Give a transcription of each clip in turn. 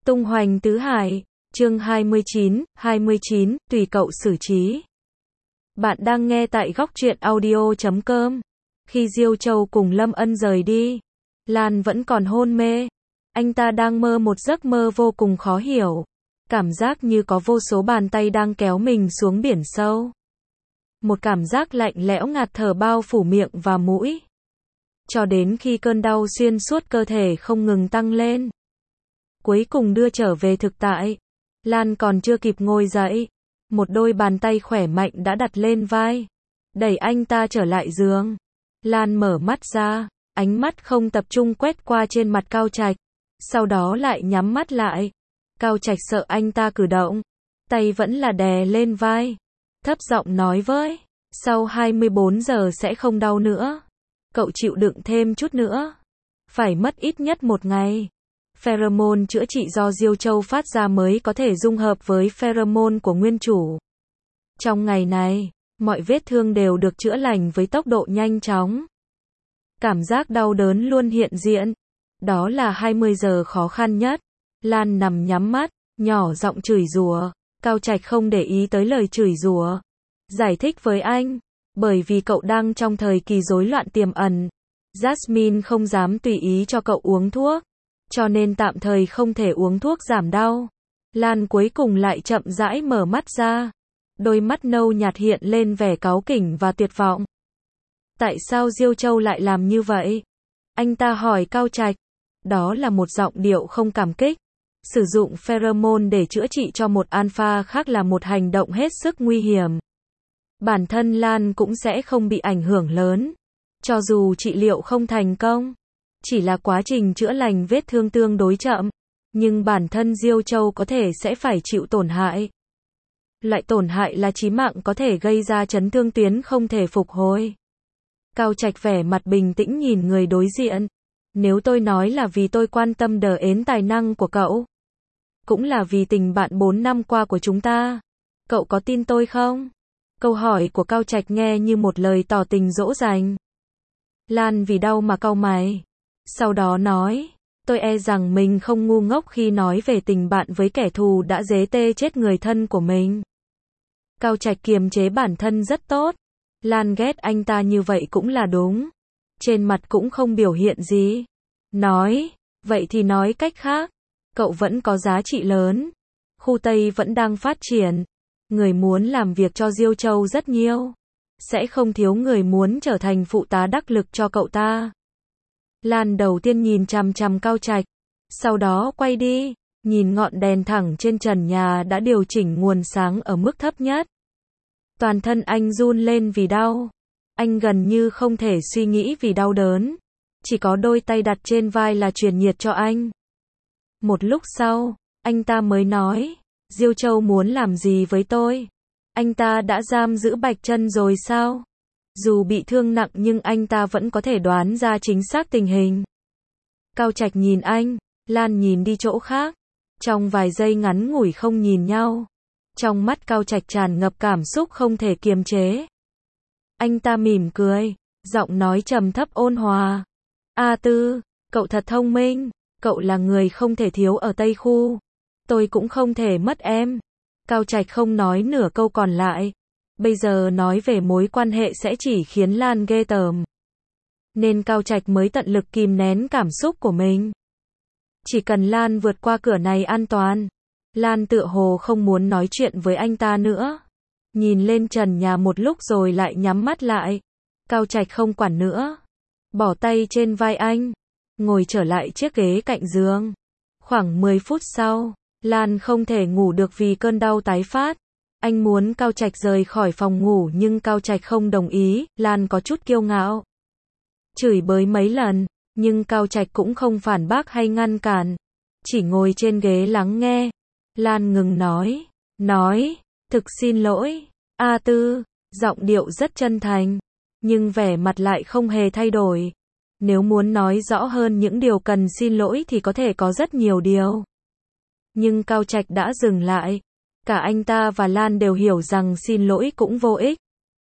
Tung hoành tứ hải, chương 29, tùy cậu xử trí. Bạn đang nghe tại góc truyện audio.com. Khi Diêu Châu cùng Lâm Ân rời đi, Lan vẫn còn hôn mê. Anh ta đang mơ một giấc mơ vô cùng khó hiểu. Cảm giác như có vô số bàn tay đang kéo mình xuống biển sâu. Một cảm giác lạnh lẽo ngạt thở bao phủ miệng và mũi. Cho đến khi cơn đau xuyên suốt cơ thể không ngừng tăng lên. Cuối cùng đưa trở về thực tại. Lan còn chưa kịp ngồi dậy. Một đôi bàn tay khỏe mạnh đã đặt lên vai. Đẩy anh ta trở lại giường. Lan mở mắt ra. Ánh mắt không tập trung quét qua trên mặt Cao Trạch. Sau đó lại nhắm mắt lại. Cao Trạch sợ anh ta cử động. Tay vẫn là đè lên vai. Thấp giọng nói với. Sau 24 giờ sẽ không đau nữa. Cậu chịu đựng thêm chút nữa. Phải mất ít nhất một ngày. Pheromone chữa trị do Diêu Châu phát ra mới có thể dung hợp với pheromone của nguyên chủ. Trong ngày này, mọi vết thương đều được chữa lành với tốc độ nhanh chóng. Cảm giác đau đớn luôn hiện diện. Đó là 20 giờ khó khăn nhất. Lan nằm nhắm mắt, nhỏ giọng chửi rủa. Cao Trạch không để ý tới lời chửi rủa. Giải thích với anh, bởi vì cậu đang trong thời kỳ rối loạn tiềm ẩn. Jasmine không dám tùy ý cho cậu uống thuốc, cho nên tạm thời không thể uống thuốc giảm đau. Lan cuối cùng lại chậm rãi mở mắt ra. Đôi mắt nâu nhạt hiện lên vẻ cáu kỉnh và tuyệt vọng. Tại sao Diêu Châu lại làm như vậy? Anh ta hỏi Cao Trạch. Đó là một giọng điệu không cảm kích. Sử dụng pheromone để chữa trị cho một alpha khác là một hành động hết sức nguy hiểm. Bản thân Lan cũng sẽ không bị ảnh hưởng lớn. Cho dù trị liệu không thành công, chỉ là quá trình chữa lành vết thương tương đối chậm, nhưng bản thân Diêu Châu có thể sẽ phải chịu tổn hại. Loại tổn hại là chí mạng có thể gây ra chấn thương tuyến không thể phục hồi. Cao Trạch vẻ mặt bình tĩnh nhìn người đối diện. Nếu tôi nói là vì tôi quan tâm đến tài năng của cậu, cũng là vì tình bạn 4 năm qua của chúng ta, cậu có tin tôi không? Câu hỏi của Cao Trạch nghe như một lời tỏ tình dỗ dành. Lan vì đau mà cau mày. Sau đó nói, tôi e rằng mình không ngu ngốc khi nói về tình bạn với kẻ thù đã giết chết người thân của mình. Cao Trạch kiềm chế bản thân rất tốt. Lan ghét anh ta như vậy cũng là đúng. Trên mặt cũng không biểu hiện gì. Nói, vậy thì nói cách khác, cậu vẫn có giá trị lớn. Khu Tây vẫn đang phát triển. Người muốn làm việc cho Diêu Châu rất nhiều. Sẽ không thiếu người muốn trở thành phụ tá đắc lực cho cậu ta. Lan đầu tiên nhìn chằm chằm Cao Trạch. Sau đó quay đi, nhìn ngọn đèn thẳng trên trần nhà đã điều chỉnh nguồn sáng ở mức thấp nhất. Toàn thân anh run lên vì đau. Anh gần như không thể suy nghĩ vì đau đớn. Chỉ có đôi tay đặt trên vai là truyền nhiệt cho anh. Một lúc sau, anh ta mới nói, Diêu Châu muốn làm gì với tôi? Anh ta đã giam giữ Bạch Chân rồi sao? Dù bị thương nặng nhưng anh ta vẫn có thể đoán ra chính xác tình hình. Cao Trạch nhìn anh, Lan nhìn đi chỗ khác. Trong vài giây ngắn ngủi không nhìn nhau. Trong mắt Cao Trạch tràn ngập cảm xúc không thể kiềm chế. Anh ta mỉm cười, giọng nói trầm thấp ôn hòa. A Tư, cậu thật thông minh, cậu là người không thể thiếu ở Tây Khu. Tôi cũng không thể mất em. Cao Trạch không nói nửa câu còn lại. Bây giờ nói về mối quan hệ sẽ chỉ khiến Lan ghê tởm. Nên Cao Trạch mới tận lực kìm nén cảm xúc của mình. Chỉ cần Lan vượt qua cửa này an toàn. Lan tựa hồ không muốn nói chuyện với anh ta nữa. Nhìn lên trần nhà một lúc rồi lại nhắm mắt lại. Cao Trạch không quản nữa. Bỏ tay trên vai anh. Ngồi trở lại chiếc ghế cạnh giường. Khoảng 10 phút sau, Lan không thể ngủ được vì cơn đau tái phát. Anh muốn Cao Trạch rời khỏi phòng ngủ nhưng Cao Trạch không đồng ý. Lan có chút kiêu ngạo. Chửi bới mấy lần, nhưng Cao Trạch cũng không phản bác hay ngăn cản. Chỉ ngồi trên ghế lắng nghe. Lan ngừng nói, thực xin lỗi, A Tư, giọng điệu rất chân thành, nhưng vẻ mặt lại không hề thay đổi. Nếu muốn nói rõ hơn những điều cần xin lỗi thì có thể có rất nhiều điều. Nhưng Cao Trạch đã dừng lại. Cả anh ta và Lan đều hiểu rằng xin lỗi cũng vô ích.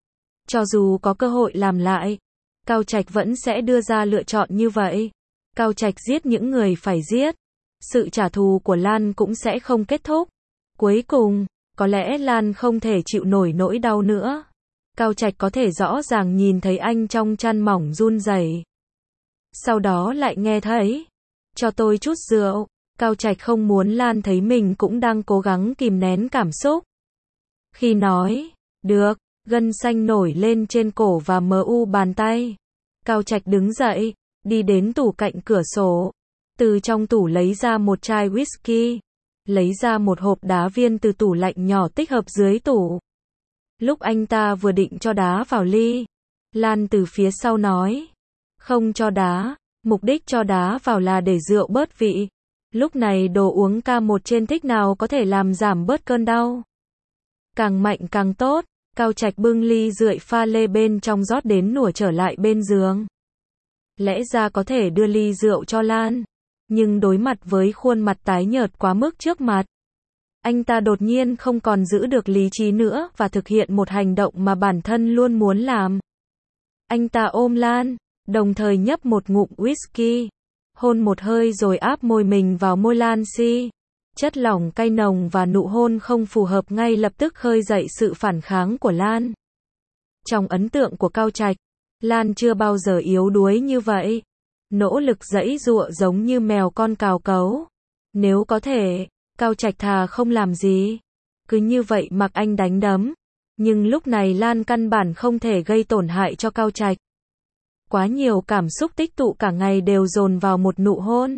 Cho dù có cơ hội làm lại, Cao Trạch vẫn sẽ đưa ra lựa chọn như vậy. Cao Trạch giết những người phải giết. sự trả thù của Lan cũng sẽ không kết thúc. Cuối cùng, có lẽ Lan không thể chịu nổi nỗi đau nữa. Cao Trạch có thể rõ ràng nhìn thấy anh trong chăn mỏng run rẩy. Sau đó lại nghe thấy, cho tôi chút rượu. Cao Trạch không muốn Lan thấy mình cũng đang cố gắng kìm nén cảm xúc. Khi nói, được, gân xanh nổi lên trên cổ và mờ u bàn tay. Cao Trạch đứng dậy, đi đến tủ cạnh cửa sổ. Từ trong tủ lấy ra một chai whisky. Lấy ra một hộp đá viên từ tủ lạnh nhỏ tích hợp dưới tủ. Lúc anh ta vừa định cho đá vào ly, Lan từ phía sau nói, không cho đá, mục đích cho đá vào là để rượu bớt vị. Lúc này đồ uống K1 trên thích nào có thể làm giảm bớt cơn đau. Càng mạnh càng tốt. Cao Trạch bưng ly rượu pha lê bên trong rót đến nùa trở lại bên giường. Lẽ ra có thể đưa ly rượu cho Lan, nhưng đối mặt với khuôn mặt tái nhợt quá mức trước mặt, anh ta đột nhiên không còn giữ được lý trí nữa và thực hiện một hành động mà bản thân luôn muốn làm. Anh ta ôm Lan, đồng thời nhấp một ngụm whisky, hôn một hơi rồi áp môi mình vào môi Lan si. Chất lỏng cay nồng và nụ hôn không phù hợp ngay lập tức khơi dậy sự phản kháng của Lan. Trong ấn tượng của Cao Trạch, Lan chưa bao giờ yếu đuối như vậy. Nỗ lực giãy giụa giống như mèo con cào cấu. Nếu có thể, Cao Trạch thà không làm gì. Cứ như vậy mặc anh đánh đấm. Nhưng lúc này Lan căn bản không thể gây tổn hại cho Cao Trạch. Quá nhiều cảm xúc tích tụ cả ngày đều dồn vào một nụ hôn.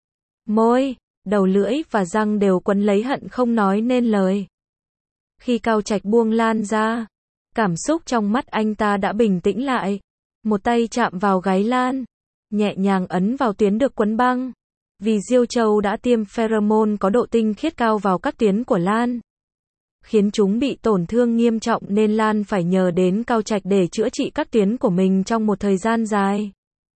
Môi, đầu lưỡi và răng đều quấn lấy hận không nói nên lời. Khi Cao Trạch buông Lan ra, cảm xúc trong mắt anh ta đã bình tĩnh lại. Một tay chạm vào gáy Lan, nhẹ nhàng ấn vào tuyến được quấn băng. Vì Diêu Châu đã tiêm pheromone có độ tinh khiết cao vào các tuyến của Lan, khiến chúng bị tổn thương nghiêm trọng nên Lan phải nhờ đến Cao Trạch để chữa trị các tuyến của mình trong một thời gian dài.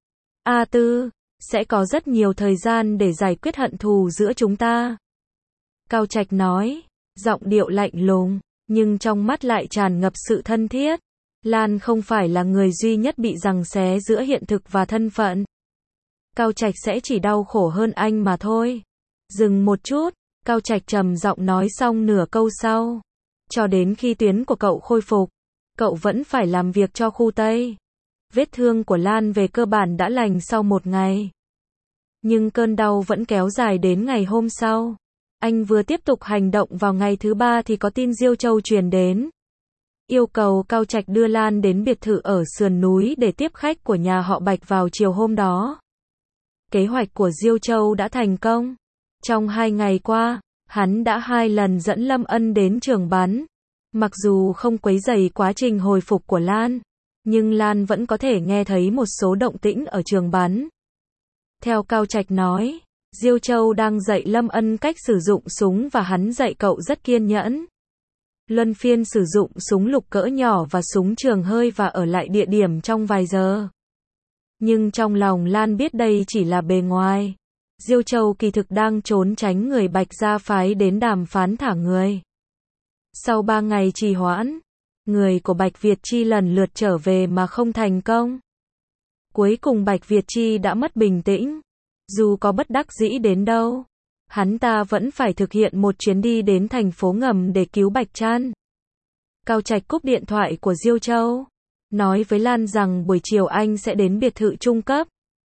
A4, sẽ có rất nhiều thời gian để giải quyết hận thù giữa chúng ta. Cao Trạch nói, giọng điệu lạnh lùng, nhưng trong mắt lại tràn ngập sự thân thiết. Lan không phải là người duy nhất bị giằng xé giữa hiện thực và thân phận. Cao Trạch sẽ chỉ đau khổ hơn anh mà thôi. Dừng một chút, Cao Trạch trầm giọng nói xong nửa câu sau. Cho đến khi tuyến của cậu khôi phục, cậu vẫn phải làm việc cho khu Tây. Vết thương của Lan về cơ bản đã lành sau một ngày. Nhưng cơn đau vẫn kéo dài đến ngày hôm sau. Anh vừa tiếp tục hành động vào ngày thứ 3 thì có tin Diêu Châu truyền đến. Yêu cầu Cao Trạch đưa Lan đến biệt thự ở sườn núi để tiếp khách của nhà họ Bạch vào chiều hôm đó. Kế hoạch của Diêu Châu đã thành công. Trong 2 ngày qua, hắn đã 2 lần dẫn Lâm Ân đến trường bắn. Mặc dù không quấy rầy quá trình hồi phục của Lan, nhưng Lan vẫn có thể nghe thấy một số động tĩnh ở trường bắn. Theo Cao Trạch nói, Diêu Châu đang dạy Lâm Ân cách sử dụng súng và hắn dạy cậu rất kiên nhẫn. Luân phiên sử dụng súng lục cỡ nhỏ và súng trường hơi và ở lại địa điểm trong vài giờ. Nhưng trong lòng Lan biết đây chỉ là bề ngoài. Diêu Châu kỳ thực đang trốn tránh người Bạch gia phái đến đàm phán thả người. Sau 3 ngày trì hoãn, người của Bạch Việt Chi lần lượt trở về mà không thành công. Cuối cùng Bạch Việt Chi đã mất bình tĩnh. Dù có bất đắc dĩ đến đâu, hắn ta vẫn phải thực hiện một chuyến đi đến thành phố ngầm để cứu Bạch Trăn. Cao Trạch cúp điện thoại của Diêu Châu, nói với Lan rằng buổi chiều anh sẽ đến biệt thự trung cấp.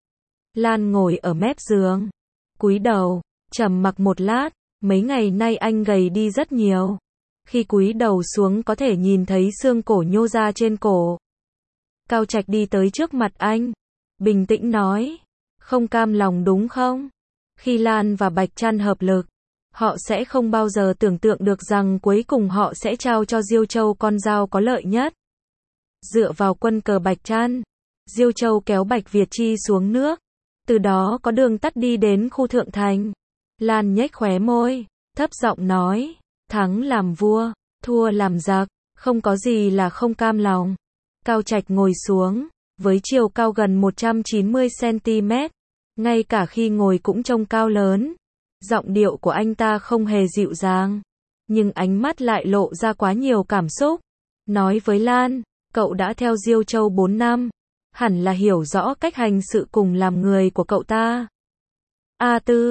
Lan ngồi ở mép giường, cúi đầu, trầm mặc một lát. Mấy ngày nay anh gầy đi rất nhiều. Khi cúi đầu xuống có thể nhìn thấy xương cổ nhô ra trên cổ. Cao Trạch đi tới trước mặt anh, bình tĩnh nói, không cam lòng đúng không? Khi Lan và Bạch Trăn hợp lực, họ sẽ không bao giờ tưởng tượng được rằng cuối cùng họ sẽ trao cho Diêu Châu con dao có lợi nhất. Dựa vào quân cờ Bạch Trăn, Diêu Châu kéo Bạch Việt Chi xuống nước, từ đó có đường tắt đi đến khu thượng thành. Lan nhếch khóe môi, thấp giọng nói, thắng làm vua, thua làm giặc, không có gì là không cam lòng. Cao Trạch ngồi xuống, với chiều cao gần 190 cm, ngay cả khi ngồi cũng trông cao lớn. Giọng điệu của anh ta không hề dịu dàng, nhưng ánh mắt lại lộ ra quá nhiều cảm xúc. Nói với Lan, cậu đã theo Diêu Châu 4 năm, hẳn là hiểu rõ cách hành sự cùng làm người của cậu ta. A4,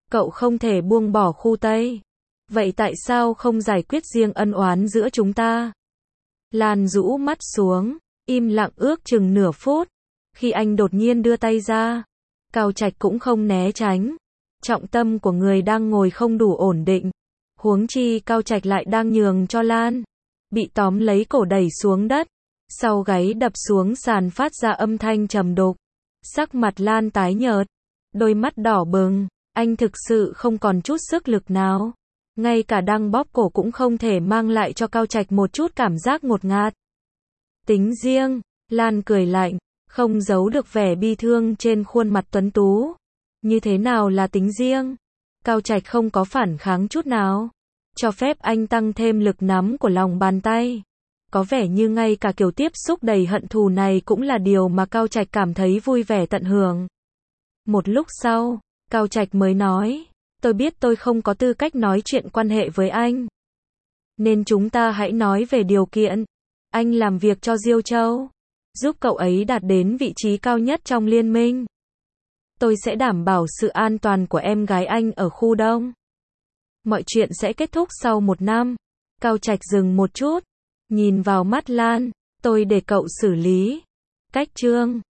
Cậu không thể buông bỏ khu Tây. Vậy tại sao không giải quyết riêng ân oán giữa chúng ta? Lan rũ mắt xuống, im lặng ước chừng nửa phút. Khi anh đột nhiên đưa tay ra, Cao Trạch cũng không né tránh. Trọng tâm của người đang ngồi không đủ ổn định. Huống chi Cao Trạch lại đang nhường cho Lan. Bị tóm lấy cổ đẩy xuống đất. Sau gáy đập xuống sàn phát ra âm thanh trầm đục. Sắc mặt Lan tái nhợt. Đôi mắt đỏ bừng. Anh thực sự không còn chút sức lực nào. Ngay cả đang bóp cổ cũng không thể mang lại cho Cao Trạch một chút cảm giác ngột ngạt. Tính riêng. Lan cười lạnh. Không giấu được vẻ bi thương trên khuôn mặt tuấn tú. Như thế nào là tính riêng? Cao Trạch không có phản kháng chút nào. Cho phép anh tăng thêm lực nắm của lòng bàn tay. Có vẻ như ngay cả kiểu tiếp xúc đầy hận thù này cũng là điều mà Cao Trạch cảm thấy vui vẻ tận hưởng. Một lúc sau, Cao Trạch mới nói, tôi biết tôi không có tư cách nói chuyện quan hệ với anh. Nên chúng ta hãy nói về điều kiện. Anh làm việc cho Diêu Châu, giúp cậu ấy đạt đến vị trí cao nhất trong liên minh. Tôi sẽ đảm bảo sự an toàn của em gái anh ở khu Đông. Mọi chuyện sẽ kết thúc sau 1 năm. Cao Trạch dừng một chút, nhìn vào mắt Lan, tôi để cậu xử lý. Cách chương